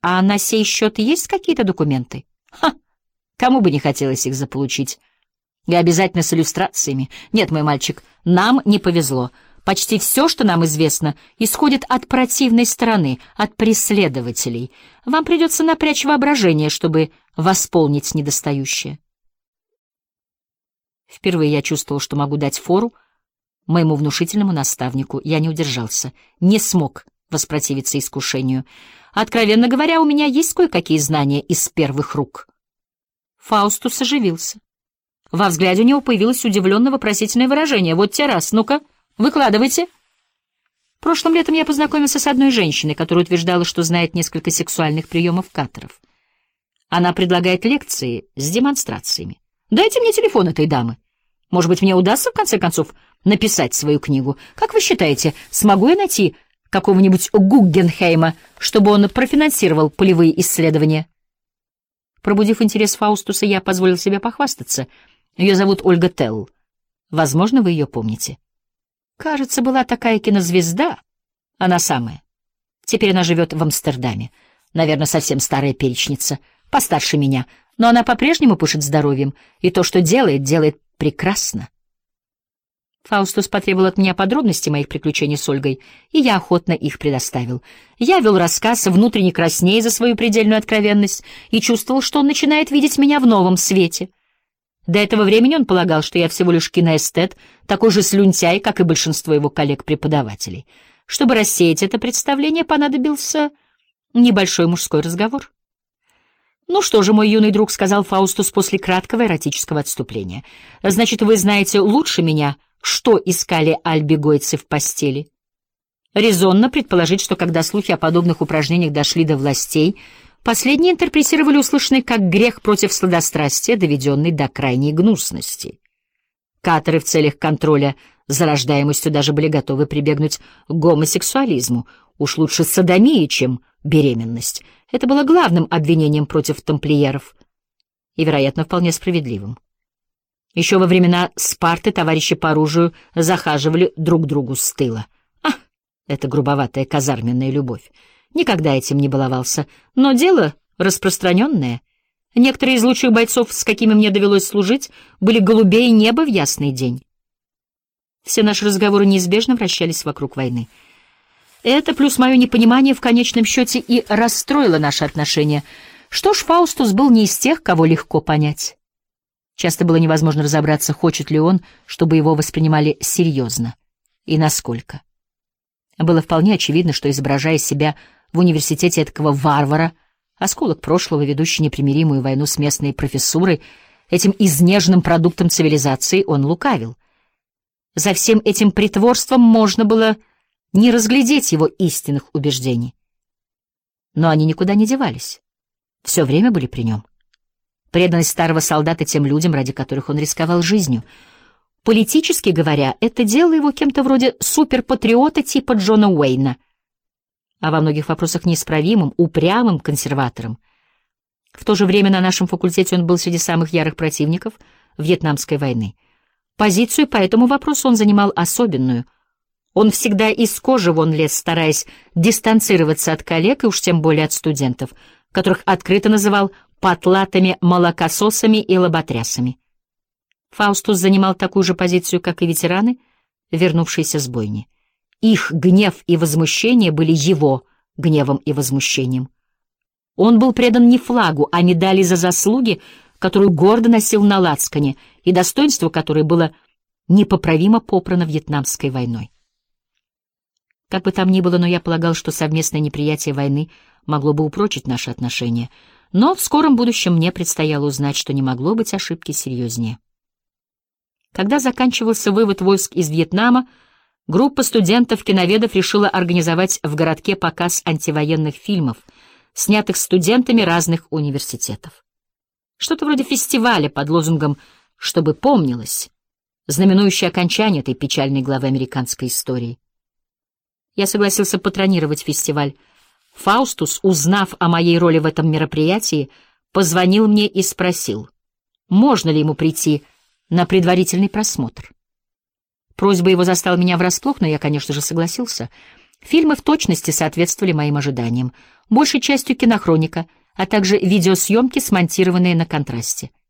А на сей счет есть какие-то документы? Ха! Кому бы не хотелось их заполучить. И обязательно с иллюстрациями. Нет, мой мальчик, нам не повезло. Почти все, что нам известно, исходит от противной стороны, от преследователей. Вам придется напрячь воображение, чтобы восполнить недостающее. Впервые я чувствовал, что могу дать фору моему внушительному наставнику. Я не удержался, не смог воспротивиться искушению. Откровенно говоря, у меня есть кое-какие знания из первых рук. Фаустус оживился. Во взгляде у него появилось удивленно-вопросительное выражение. «Вот те раз, ну-ка, выкладывайте». Прошлым летом я познакомился с одной женщиной, которая утверждала, что знает несколько сексуальных приемов каттеров. Она предлагает лекции с демонстрациями. «Дайте мне телефон этой дамы. Может быть, мне удастся, в конце концов, написать свою книгу. Как вы считаете, смогу я найти какого-нибудь Гуггенхейма, чтобы он профинансировал полевые исследования?» Пробудив интерес Фаустуса, я позволил себе похвастаться. Ее зовут Ольга Телл. Возможно, вы ее помните. Кажется, была такая кинозвезда. Она самая. Теперь она живет в Амстердаме. Наверное, совсем старая перечница. Постарше меня. Но она по-прежнему пышет здоровьем. И то, что делает, делает прекрасно. Фаустус потребовал от меня подробностей моих приключений с Ольгой, и я охотно их предоставил. Я вел рассказ, внутренне краснея за свою предельную откровенность, и чувствовал, что он начинает видеть меня в новом свете. До этого времени он полагал, что я всего лишь киноэстет, такой же слюнтяй, как и большинство его коллег-преподавателей. Чтобы рассеять это представление, понадобился небольшой мужской разговор. «Ну что же, мой юный друг», — сказал Фаустус после краткого эротического отступления, — «значит, вы знаете лучше меня, что искали альбегойцы в постели? Резонно предположить, что когда слухи о подобных упражнениях дошли до властей, последние интерпретировали услышанный как грех против сладострастия, доведенный до крайней гнусности. Каттеры в целях контроля за рождаемостью даже были готовы прибегнуть к гомосексуализму. Уж лучше содомия, чем беременность. Это было главным обвинением против тамплиеров и, вероятно, вполне справедливым. Еще во времена Спарты товарищи по оружию захаживали друг другу с тыла. Это грубоватая казарменная любовь. Никогда этим не баловался, но дело распространенное. Некоторые из лучших бойцов, с какими мне довелось служить, были голубее неба в ясный день. Все наши разговоры неизбежно вращались вокруг войны. Это, плюс мое непонимание, в конечном счете и расстроило наши отношения. Что ж, Фаустус был не из тех, кого легко понять. Часто было невозможно разобраться, хочет ли он, чтобы его воспринимали серьезно, и насколько. Было вполне очевидно, что, изображая себя в университете этакого варвара, осколок прошлого, ведущий непримиримую войну с местной профессурой, этим изнеженным продуктом цивилизации, он лукавил. За всем этим притворством можно было не разглядеть его истинных убеждений. Но они никуда не девались, все время были при нем. Преданность старого солдата тем людям, ради которых он рисковал жизнью. Политически говоря, это делало его кем-то вроде суперпатриота типа Джона Уэйна, а во многих вопросах неисправимым, упрямым консерватором. В то же время на нашем факультете он был среди самых ярых противников Вьетнамской войны. Позицию по этому вопросу он занимал особенную. Он всегда из кожи вон лез, стараясь дистанцироваться от коллег и уж тем более от студентов, которых открыто называл потлатыми молокососами и лоботрясами. Фаустус занимал такую же позицию, как и ветераны, вернувшиеся с бойни. Их гнев и возмущение были его гневом и возмущением. Он был предан не флагу, а медали за заслуги, которую гордо носил на лацкане, и достоинство которой было непоправимо попрано Вьетнамской войной. Как бы там ни было, но я полагал, что совместное неприятие войны могло бы упрочить наши отношения, но в скором будущем мне предстояло узнать, что не могло быть ошибки серьезнее. Когда заканчивался вывод войск из Вьетнама, группа студентов-киноведов решила организовать в городке показ антивоенных фильмов, снятых студентами разных университетов. Что-то вроде фестиваля под лозунгом «Чтобы помнилось», знаменующее окончание этой печальной главы американской истории. Я согласился патронировать фестиваль. Фаустус, узнав о моей роли в этом мероприятии, позвонил мне и спросил, можно ли ему прийти на предварительный просмотр. Просьба его застала меня врасплох, но я, конечно же, согласился. Фильмы в точности соответствовали моим ожиданиям. большей частью кинохроника, а также видеосъемки, смонтированные на контрасте.